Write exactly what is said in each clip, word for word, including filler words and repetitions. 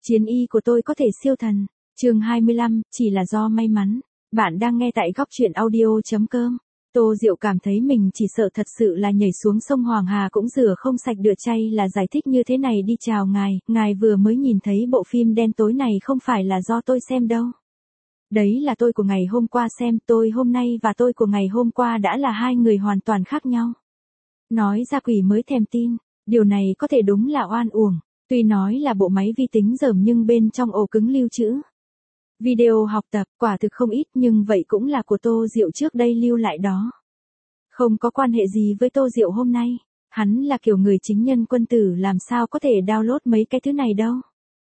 Chiến y của tôi có thể siêu thần. Chương hai mươi lăm, chỉ là do may mắn. Bạn đang nghe tại góc truyện audio chấm com. Tô Diệu cảm thấy mình chỉ sợ thật sự là nhảy xuống sông Hoàng Hà cũng rửa không sạch được chay là giải thích như thế này đi chào ngài, ngài vừa mới nhìn thấy bộ phim đen tối này không phải là do tôi xem đâu. Đấy là tôi của ngày hôm qua xem, tôi hôm nay và tôi của ngày hôm qua đã là hai người hoàn toàn khác nhau. Nói ra quỷ mới thèm tin, điều này có thể đúng là oan uổng, tuy nói là bộ máy vi tính dởm nhưng bên trong ổ cứng lưu trữ video học tập, quả thực không ít nhưng vậy cũng là của Tô Diệu trước đây lưu lại đó. Không có quan hệ gì với Tô Diệu hôm nay, hắn là kiểu người chính nhân quân tử làm sao có thể download mấy cái thứ này đâu.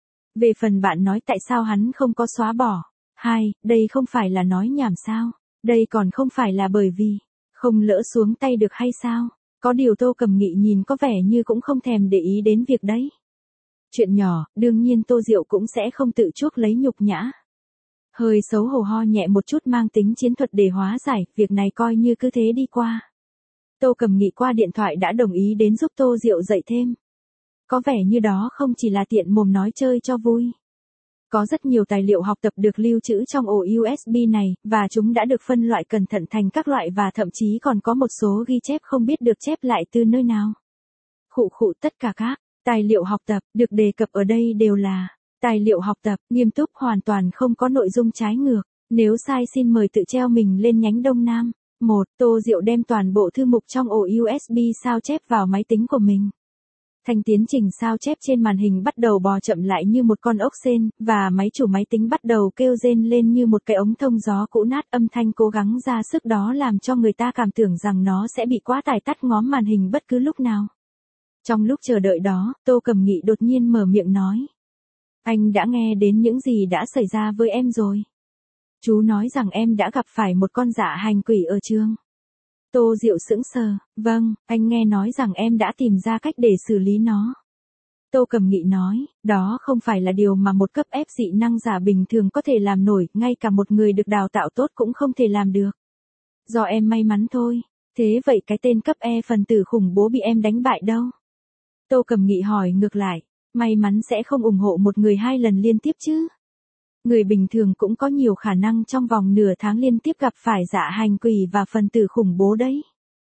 Về phần bạn nói tại sao hắn không có xóa bỏ, hai, đây không phải là nói nhảm sao, đây còn không phải là bởi vì không lỡ xuống tay được hay sao, có điều Tô Cầm Nghị nhìn có vẻ như cũng không thèm để ý đến việc đấy. Chuyện nhỏ, đương nhiên Tô Diệu cũng sẽ không tự chuốc lấy nhục nhã. Hơi xấu hổ ho nhẹ một chút mang tính chiến thuật để hóa giải, việc này coi như cứ thế đi qua. Tô Cầm Nghị qua điện thoại đã đồng ý đến giúp Tô Diệu dạy thêm. Có vẻ như đó không chỉ là tiện mồm nói chơi cho vui. Có rất nhiều tài liệu học tập được lưu trữ trong ổ u ét bê này, và chúng đã được phân loại cẩn thận thành các loại và thậm chí còn có một số ghi chép không biết được chép lại từ nơi nào. Khụ khụ tất cả các tài liệu học tập được đề cập ở đây đều là tài liệu học tập, nghiêm túc hoàn toàn không có nội dung trái ngược. Nếu sai xin mời tự treo mình lên nhánh Đông Nam. một. Tô Diệu đem toàn bộ thư mục trong ổ u ét bê sao chép vào máy tính của mình. Thành tiến trình sao chép trên màn hình bắt đầu bò chậm lại như một con ốc sên, và máy chủ máy tính bắt đầu kêu rên lên như một cái ống thông gió cũ nát, âm thanh cố gắng ra sức đó làm cho người ta cảm tưởng rằng nó sẽ bị quá tải tắt ngóm màn hình bất cứ lúc nào. Trong lúc chờ đợi đó, Tô Cầm Nghị đột nhiên mở miệng nói. Anh đã nghe đến những gì đã xảy ra với em rồi. Chú nói rằng em đã gặp phải một con dạ hành quỷ ở trường. Tô Diệu sững sờ, vâng, anh nghe nói rằng em đã tìm ra cách để xử lý nó. Tô Cầm Nghị nói, đó không phải là điều mà một cấp ép dị năng giả bình thường có thể làm nổi, ngay cả một người được đào tạo tốt cũng không thể làm được. Do em may mắn thôi, thế vậy cái tên cấp E phần tử khủng bố bị em đánh bại đâu? Tô Cầm Nghị hỏi ngược lại, may mắn sẽ không ủng hộ một người hai lần liên tiếp chứ? Người bình thường cũng có nhiều khả năng trong vòng nửa tháng liên tiếp gặp phải dạ hành quỷ và phần tử khủng bố đấy.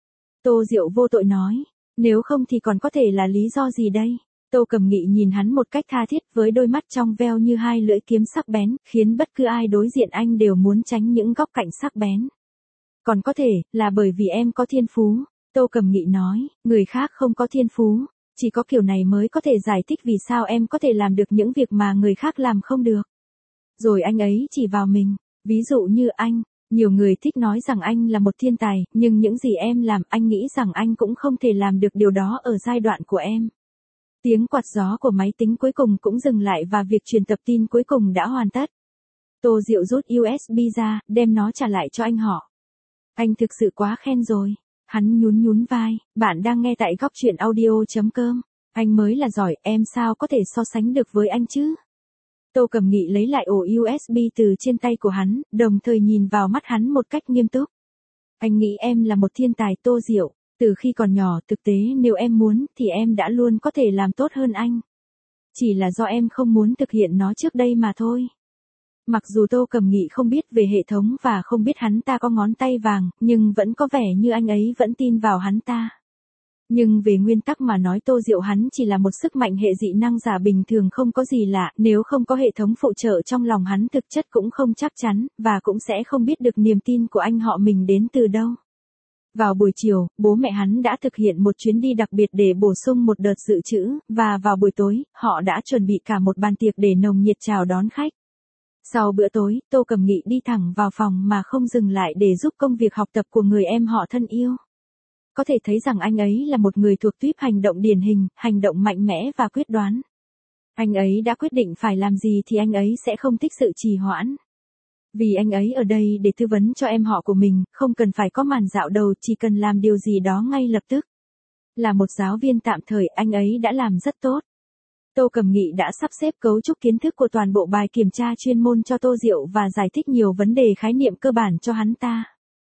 Tô Diệu vô tội nói, nếu không thì còn có thể là lý do gì đây? Tô Cầm Nghị nhìn hắn một cách tha thiết với đôi mắt trong veo như hai lưỡi kiếm sắc bén, khiến bất cứ ai đối diện anh đều muốn tránh những góc cạnh sắc bén. Còn có thể, là bởi vì em có thiên phú. Tô Cầm Nghị nói, người khác không có thiên phú, chỉ có kiểu này mới có thể giải thích vì sao em có thể làm được những việc mà người khác làm không được. Rồi anh ấy chỉ vào mình, ví dụ như anh, nhiều người thích nói rằng anh là một thiên tài, nhưng những gì em làm anh nghĩ rằng anh cũng không thể làm được điều đó ở giai đoạn của em. Tiếng quạt gió của máy tính cuối cùng cũng dừng lại và việc truyền tập tin cuối cùng đã hoàn tất. Tô Diệu rút u ét bê ra, đem nó trả lại cho anh họ. Anh thực sự quá khen rồi. Hắn nhún nhún vai, bạn đang nghe tại góc truyện audio chấm com. Anh mới là giỏi, em sao có thể so sánh được với anh chứ? Tô Cầm Nghị lấy lại ổ u ét bê từ trên tay của hắn, đồng thời nhìn vào mắt hắn một cách nghiêm túc. Anh nghĩ em là một thiên tài Tô Diệu, từ khi còn nhỏ thực tế nếu em muốn thì em đã luôn có thể làm tốt hơn anh. Chỉ là do em không muốn thực hiện nó trước đây mà thôi. Mặc dù Tô Cầm Nghị không biết về hệ thống và không biết hắn ta có ngón tay vàng, nhưng vẫn có vẻ như anh ấy vẫn tin vào hắn ta. Nhưng về nguyên tắc mà nói Tô Diệu hắn chỉ là một sức mạnh hệ dị năng giả bình thường không có gì lạ, nếu không có hệ thống phụ trợ trong lòng hắn thực chất cũng không chắc chắn, và cũng sẽ không biết được niềm tin của anh họ mình đến từ đâu. Vào buổi chiều, bố mẹ hắn đã thực hiện một chuyến đi đặc biệt để bổ sung một đợt dự trữ, và vào buổi tối, họ đã chuẩn bị cả một bàn tiệc để nồng nhiệt chào đón khách. Sau bữa tối, Tô Cầm Nghị đi thẳng vào phòng mà không dừng lại để giúp công việc học tập của người em họ thân yêu. Có thể thấy rằng anh ấy là một người thuộc tuýp hành động điển hình, hành động mạnh mẽ và quyết đoán. Anh ấy đã quyết định phải làm gì thì anh ấy sẽ không thích sự trì hoãn. Vì anh ấy ở đây để tư vấn cho em họ của mình, không cần phải có màn dạo đầu, chỉ cần làm điều gì đó ngay lập tức. Là một giáo viên tạm thời, anh ấy đã làm rất tốt. Tô Cầm Nghị đã sắp xếp cấu trúc kiến thức của toàn bộ bài kiểm tra chuyên môn cho Tô Diệu và giải thích nhiều vấn đề khái niệm cơ bản cho hắn ta.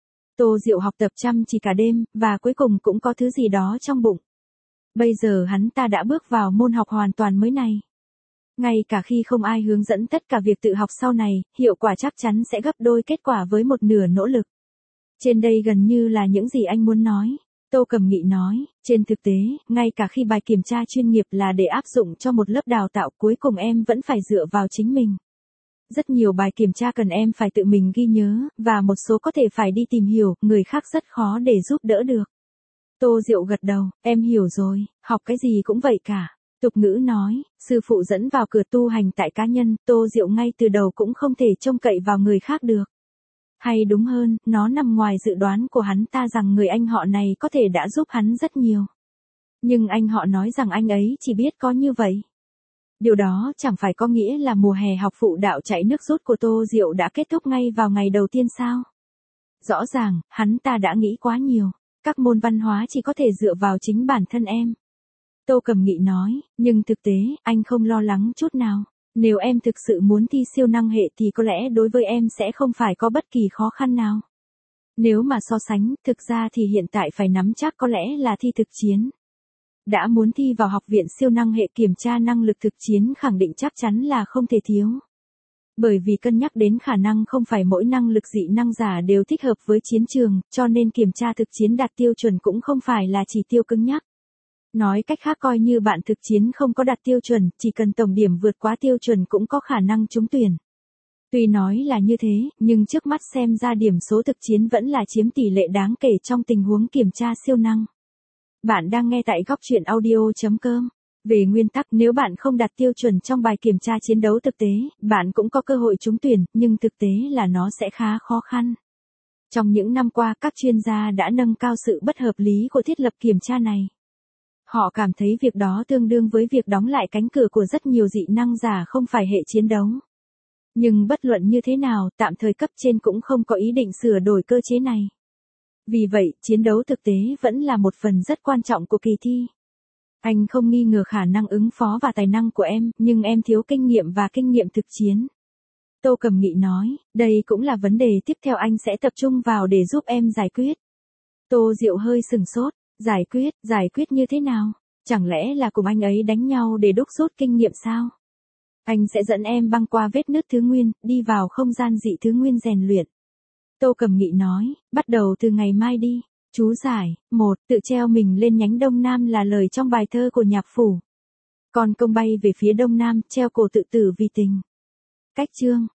Tô Diệu học tập chăm chỉ cả đêm, và cuối cùng cũng có thứ gì đó trong bụng. Bây giờ hắn ta đã bước vào môn học hoàn toàn mới này. Ngay cả khi không ai hướng dẫn tất cả việc tự học sau này, hiệu quả chắc chắn sẽ gấp đôi kết quả với một nửa nỗ lực. Trên đây gần như là những gì anh muốn nói. Tô Cẩm Nghị nói, trên thực tế, ngay cả khi bài kiểm tra chuyên nghiệp là để áp dụng cho một lớp đào tạo, cuối cùng em vẫn phải dựa vào chính mình. Rất nhiều bài kiểm tra cần em phải tự mình ghi nhớ, và một số có thể phải đi tìm hiểu, người khác rất khó để giúp đỡ được. Tô Diệu gật đầu, em hiểu rồi, học cái gì cũng vậy cả. Tục ngữ nói, sư phụ dẫn vào cửa tu hành tại cá nhân, Tô Diệu ngay từ đầu cũng không thể trông cậy vào người khác được. Hay đúng hơn, nó nằm ngoài dự đoán của hắn ta rằng người anh họ này có thể đã giúp hắn rất nhiều. Nhưng anh họ nói rằng anh ấy chỉ biết có như vậy. Điều đó chẳng phải có nghĩa là mùa hè học phụ đạo chạy nước rút của Tô Diệu đã kết thúc ngay vào ngày đầu tiên sao? Rõ ràng, hắn ta đã nghĩ quá nhiều. Các môn văn hóa chỉ có thể dựa vào chính bản thân em. Tô Cẩm Nghị nói, nhưng thực tế, anh không lo lắng chút nào. Nếu em thực sự muốn thi siêu năng hệ thì có lẽ đối với em sẽ không phải có bất kỳ khó khăn nào. Nếu mà so sánh, thực ra thì hiện tại phải nắm chắc có lẽ là thi thực chiến. Đã muốn thi vào học viện siêu năng hệ, kiểm tra năng lực thực chiến khẳng định chắc chắn là không thể thiếu. Bởi vì cân nhắc đến khả năng không phải mỗi năng lực dị năng giả đều thích hợp với chiến trường, cho nên kiểm tra thực chiến đạt tiêu chuẩn cũng không phải là chỉ tiêu cứng nhắc. Nói cách khác, coi như bạn thực chiến không có đạt tiêu chuẩn, chỉ cần tổng điểm vượt quá tiêu chuẩn cũng có khả năng trúng tuyển. Tuy nói là như thế, nhưng trước mắt xem ra điểm số thực chiến vẫn là chiếm tỷ lệ đáng kể trong tình huống kiểm tra siêu năng. Bạn đang nghe tại góc truyện audio chấm com. Về nguyên tắc, nếu bạn không đạt tiêu chuẩn trong bài kiểm tra chiến đấu thực tế, bạn cũng có cơ hội trúng tuyển, nhưng thực tế là nó sẽ khá khó khăn. Trong những năm qua, các chuyên gia đã nâng cao sự bất hợp lý của thiết lập kiểm tra này. Họ cảm thấy việc đó tương đương với việc đóng lại cánh cửa của rất nhiều dị năng giả không phải hệ chiến đấu. Nhưng bất luận như thế nào, tạm thời cấp trên cũng không có ý định sửa đổi cơ chế này. Vì vậy, chiến đấu thực tế vẫn là một phần rất quan trọng của kỳ thi. Anh không nghi ngờ khả năng ứng phó và tài năng của em, nhưng em thiếu kinh nghiệm và kinh nghiệm thực chiến. Tô Cẩm Nghị nói, đây cũng là vấn đề tiếp theo anh sẽ tập trung vào để giúp em giải quyết. Tô Diệu hơi sừng sốt, giải quyết, giải quyết như thế nào? Chẳng lẽ là cùng anh ấy đánh nhau để đúc rút kinh nghiệm sao? Anh sẽ dẫn em băng qua vết nứt thứ nguyên, đi vào không gian dị thứ nguyên rèn luyện. Tô Cẩm Nghị nói, bắt đầu từ ngày mai đi. Chú giải, một, tự treo mình lên nhánh đông nam là lời trong bài thơ của nhạc phủ. Con công bay về phía đông nam, treo cổ tự tử vì tình. Cách chương,